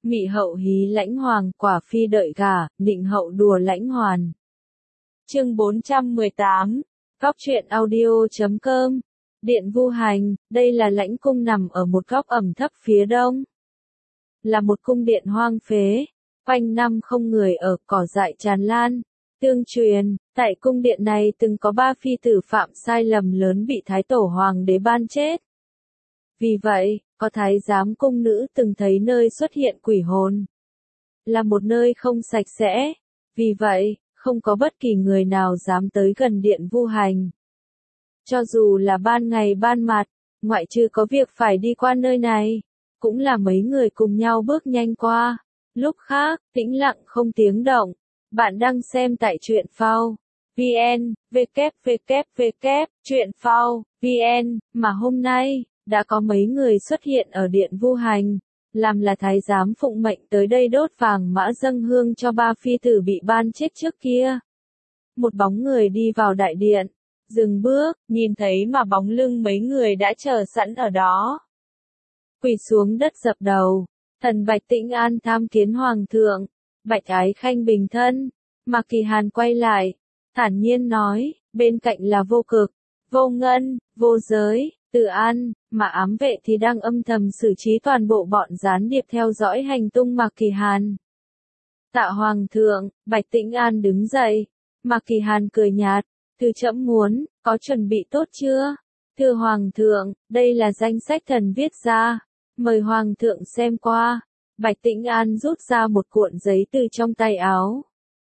Mị hậu hí lãnh hoàng, quả phi đợi gả, nịnh hậu đùa lãnh hoàn. Chương 418, Góc truyện audio.com. Điện Vu Hành, đây là lãnh cung nằm ở một góc ẩm thấp phía đông. Là một cung điện hoang phế, quanh năm không người ở, cỏ dại tràn lan. Tương truyền, tại cung điện này từng có 3 phi tử phạm sai lầm lớn bị Thái Tổ Hoàng đế ban chết. Vì vậy, có thái giám cung nữ từng thấy nơi xuất hiện quỷ hồn. Là một nơi không sạch sẽ. Vì vậy, không có bất kỳ người nào dám tới gần Điện Vu Hành. Cho dù là ban ngày ban mặt, ngoại trừ có việc phải đi qua nơi này, cũng là mấy người cùng nhau bước nhanh qua. Lúc khác, tĩnh lặng không tiếng động. Bạn đang xem tại truyện phao VN, www, truyện phao VN, mà hôm nay, đã có mấy người xuất hiện ở Điện Vu Hành, làm là thái giám phụng mệnh tới đây đốt vàng mã dâng hương cho 3 phi tử bị ban chết trước kia. Một bóng người đi vào đại điện, dừng bước, nhìn thấy mà bóng lưng mấy người đã chờ sẵn ở đó. Quỳ xuống đất dập đầu, thần Bạch Tĩnh An tham kiến hoàng thượng. Bạch Ái Khanh bình thân. Mạc Kỳ Hàn quay lại, thản nhiên nói, bên cạnh là Vô Cực, Vô Ngân, Vô Giới, Từ An, mà ám vệ thì đang âm thầm xử trí toàn bộ bọn gián điệp theo dõi hành tung Mạc Kỳ Hàn. Tạ hoàng thượng. Bạch Tĩnh An đứng dậy. Mạc Kỳ Hàn cười nhạt, thư trẫm muốn, có chuẩn bị tốt chưa? Thưa hoàng thượng, đây là danh sách thần viết ra, mời hoàng thượng xem qua. Bạch Tĩnh An rút ra một cuộn giấy từ trong tay áo.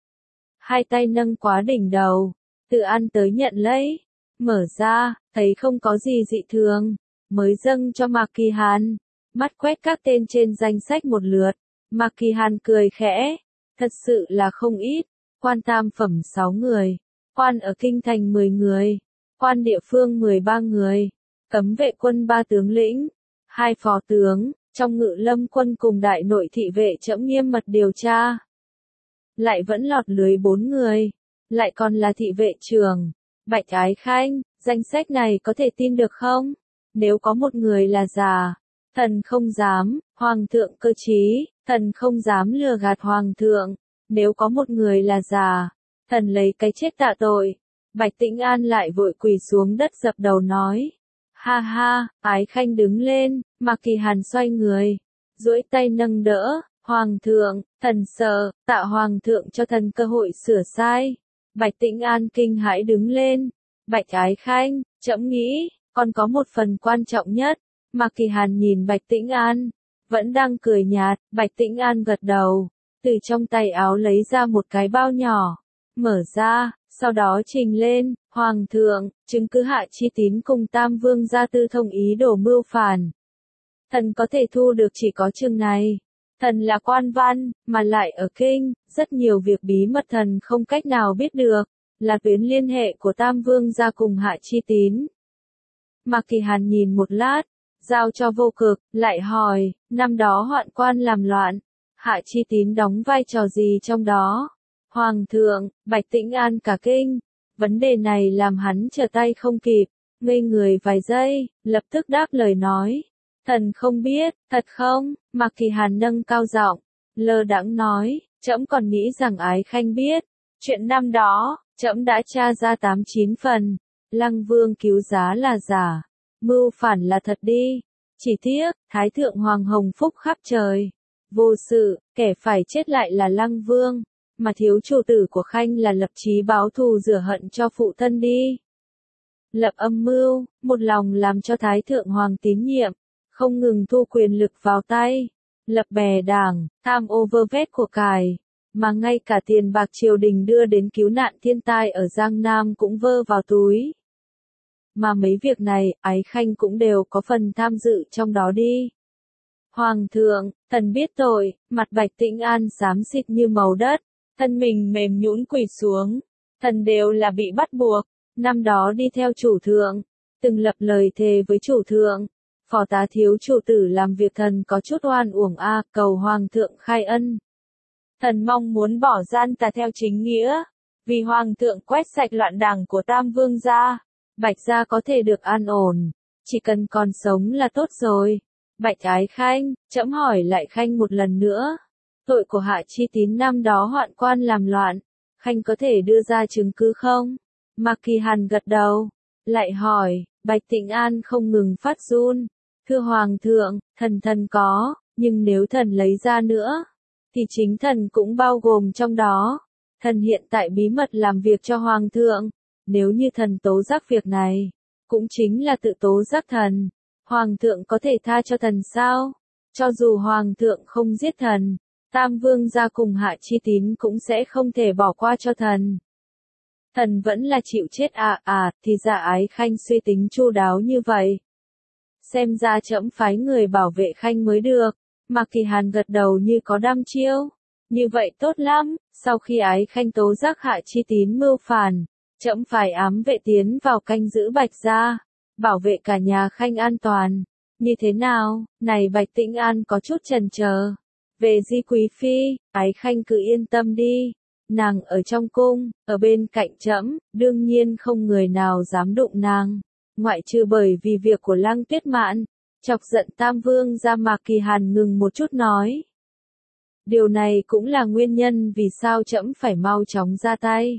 Hai tay nâng quá đỉnh đầu. Từ An tới nhận lấy. Mở ra, thấy không có gì dị thường. Mới dâng cho Mạc Kỳ Hàn. Mắt quét các tên trên danh sách một lượt. Mạc Kỳ Hàn cười khẽ. Thật sự là không ít. Quan tam phẩm 6 người. Quan ở kinh thành 10 người. Quan địa phương 13 người. Cấm vệ quân 3 tướng lĩnh. 2 phó tướng. Trong Ngự Lâm quân cùng đại nội thị vệ trẫm nghiêm mật điều tra. Lại vẫn lọt lưới 4 người. Lại còn là thị vệ trưởng. Bạch Ái Khanh, danh sách này có thể tin được không? Nếu có một người là giả, thần không dám, hoàng thượng cơ trí, thần không dám lừa gạt hoàng thượng. Nếu có một người là giả, thần lấy cái chết tạ tội. Bạch Tĩnh An lại vội quỳ xuống đất dập đầu nói. Ha ha, Ái Khanh đứng lên. Mạc Kỳ Hàn xoay người, duỗi tay nâng đỡ. Hoàng thượng, thần sợ, tạ hoàng thượng cho thần cơ hội sửa sai. Bạch Tĩnh An kinh hãi đứng lên. Bạch Ái Khanh, trẫm nghĩ, còn có một phần quan trọng nhất. Mạc Kỳ Hàn nhìn Bạch Tĩnh An, vẫn đang cười nhạt. Bạch Tĩnh An gật đầu, từ trong tay áo lấy ra một cái bao nhỏ, mở ra, sau đó trình lên. Hoàng thượng, chứng cứ Hạ Chi Tín cùng Tam Vương gia tư thông ý đồ mưu phản. Thần có thể thu được chỉ có chừng này. Thần là quan văn, mà lại ở kinh, rất nhiều việc bí mật thần không cách nào biết được, là tuyến liên hệ của Tam Vương gia cùng Hạ Chi Tín. Mạc Kỳ Hàn nhìn một lát, giao cho Vô Cực, lại hỏi, năm đó Hoạn Quan làm loạn, Hạ Chi Tín đóng vai trò gì trong đó? Hoàng thượng. Bạch Tĩnh An cả kinh, vấn đề này làm hắn trở tay không kịp, ngây người vài giây, lập tức đáp lời nói. Thần không biết. Thật không? Mạc Kỳ Hàn nâng cao giọng, lơ đãng nói, trẫm còn nghĩ rằng Ái Khanh biết. Chuyện năm đó, trẫm đã tra ra 8-9 phần. Lăng Vương cứu giá là giả, mưu phản là thật đi. Chỉ tiếc, Thái thượng hoàng hồng phúc khắp trời. Vô sự, kẻ phải chết lại là Lăng Vương, mà thiếu chủ tử của Khanh là lập chí báo thù rửa hận cho phụ thân đi. Lập âm mưu, một lòng làm cho Thái thượng hoàng tín nhiệm, không ngừng thu quyền lực vào tay, lập bè đảng, tham ô vơ vét của cải, mà ngay cả tiền bạc triều đình đưa đến cứu nạn thiên tai ở Giang Nam cũng vơ vào túi. Mà mấy việc này, Ái Khanh cũng đều có phần tham dự trong đó đi. Hoàng thượng, thần biết tội. Mặt Bạch Tĩnh An xám xịt như màu đất, thân mình mềm nhũn quỳ xuống. Thần đều là bị bắt buộc, năm đó đi theo chủ thượng, từng lập lời thề với chủ thượng. Phó tá thiếu chủ tử làm việc thần có chút oan uổng cầu hoàng thượng khai ân. Thần mong muốn bỏ gian tà theo chính nghĩa, vì hoàng thượng quét sạch loạn đảng của Tam Vương gia, Bạch gia có thể được an ổn, chỉ cần còn sống là tốt rồi. Bạch Ái Khanh, trẫm hỏi lại Khanh một lần nữa. Tội của Hạ Chi Tín năm đó hoạn quan làm loạn, Khanh có thể đưa ra chứng cứ không? Mạc Kỳ Hàn gật đầu, lại hỏi, Bạch Tĩnh An không ngừng phát run. Thưa Hoàng thượng, thần có, nhưng nếu thần lấy ra nữa, thì chính thần cũng bao gồm trong đó. Thần hiện tại bí mật làm việc cho Hoàng thượng, nếu như thần tố giác việc này, cũng chính là tự tố giác thần. Hoàng thượng có thể tha cho thần sao? Cho dù Hoàng thượng không giết thần, Tam Vương gia cùng Hạ Chi Tín cũng sẽ không thể bỏ qua cho thần. Thần vẫn là chịu chết thì ra Ái Khanh suy tính chu đáo như vậy. Xem ra trẫm phái người bảo vệ Khanh mới được. Mạc Kỳ Hàn gật đầu như có đăm chiêu. Như vậy tốt lắm, sau khi Ái Khanh tố giác Hạ Chi Tín mưu phản, trẫm phải ám vệ tiến vào canh giữ Bạch gia, bảo vệ cả nhà Khanh an toàn. Như thế nào? Này Bạch Tĩnh An có chút chần chờ. Về Di Quý Phi, Ái Khanh cứ yên tâm đi. Nàng ở trong cung, ở bên cạnh trẫm, đương nhiên không người nào dám đụng nàng. Ngoại trừ bởi vì việc của Lăng Tuyết Mạn, chọc giận Tam Vương gia. Mạc Kỳ Hàn ngừng một chút nói. Điều này cũng là nguyên nhân vì sao trẫm phải mau chóng ra tay.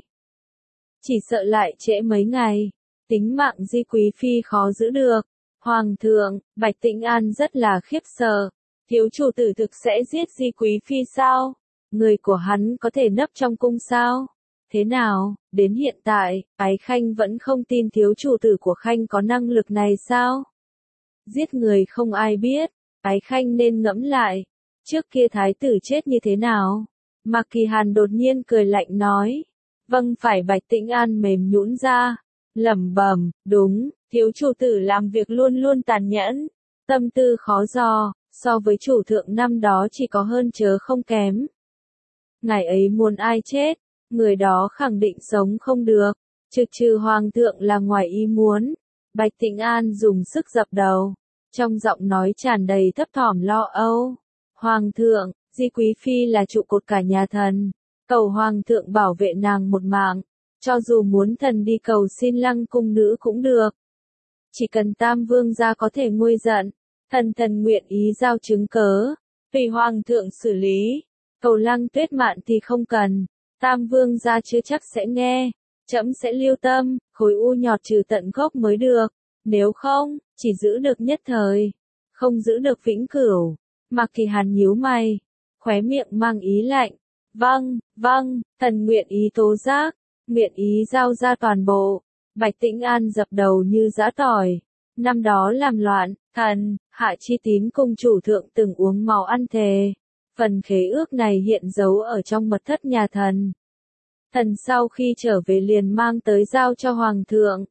Chỉ sợ lại trễ mấy ngày, tính mạng Di Quý Phi khó giữ được. Hoàng thượng, Bạch Tĩnh An rất là khiếp sợ. Thiếu chủ tử thực sẽ giết Di Quý Phi sao? Người của hắn có thể nấp trong cung sao? Thế nào, đến hiện tại, Ái Khanh vẫn không tin thiếu chủ tử của Khanh có năng lực này sao? Giết người không ai biết, Ái Khanh nên ngẫm lại. Trước kia thái tử chết như thế nào? Mạc Kỳ Hàn đột nhiên cười lạnh nói. Vâng phải. Bạch Tĩnh An mềm nhũn ra, lẩm bẩm, đúng, thiếu chủ tử làm việc luôn luôn tàn nhẫn, tâm tư khó dò, so với chủ thượng năm đó chỉ có hơn chớ không kém. Ngài ấy muốn ai chết, người đó khẳng định sống không được, trừ Hoàng thượng là ngoài ý muốn. Bạch Tĩnh An dùng sức dập đầu, trong giọng nói tràn đầy thấp thỏm lo âu. Hoàng thượng, Di Quý Phi là trụ cột cả nhà thần, cầu Hoàng thượng bảo vệ nàng một mạng, cho dù muốn thần đi cầu xin Lăng cung nữ cũng được. Chỉ cần Tam Vương gia có thể nguôi giận, thần nguyện ý giao chứng cớ, tùy Hoàng thượng xử lý. Cầu Lăng Tuyết Mạn thì không cần, Tam Vương gia chưa chắc sẽ nghe, trẫm sẽ lưu tâm, khối u nhọt trừ tận gốc mới được, nếu không, chỉ giữ được nhất thời, không giữ được vĩnh cửu. Mạc Kỳ Hàn nhíu mày, khóe miệng mang ý lạnh. Vâng, thần nguyện ý tố giác, nguyện ý giao ra toàn bộ. Bạch Tĩnh An dập đầu như giã tỏi. Năm đó làm loạn, thần, Hạ Chi Tín cùng chủ thượng từng uống máu ăn thề. Phần khế ước này hiện giấu ở trong mật thất nhà thần. Thần sau khi trở về liền mang tới giao cho Hoàng thượng.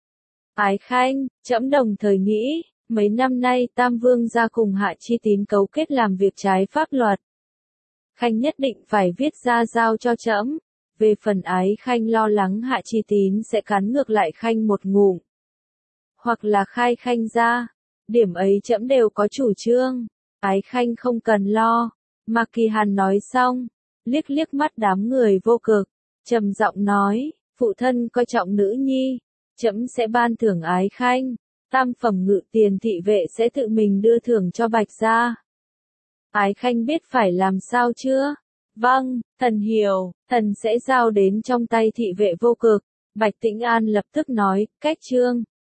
Ái Khanh, trẫm đồng thời nghĩ, mấy năm nay Tam Vương gia cùng Hạ Chi Tín cấu kết làm việc trái pháp luật. Khanh nhất định phải viết ra giao cho trẫm. Về phần Ái Khanh lo lắng Hạ Chi Tín sẽ cắn ngược lại Khanh một ngụm, hoặc là khai Khanh ra, điểm ấy trẫm đều có chủ trương. Ái Khanh không cần lo. Mạc Kỳ Hàn nói xong, liếc liếc mắt đám người vô cực, trầm giọng nói, phụ thân coi trọng nữ nhi, trẫm sẽ ban thưởng Ái Khanh, tam phẩm ngự tiền thị vệ sẽ tự mình đưa thưởng cho Bạch gia. Ái Khanh biết phải làm sao chưa? Vâng, thần hiểu, thần sẽ giao đến trong tay thị vệ vô cực. Bạch Tĩnh An lập tức nói, cách trương.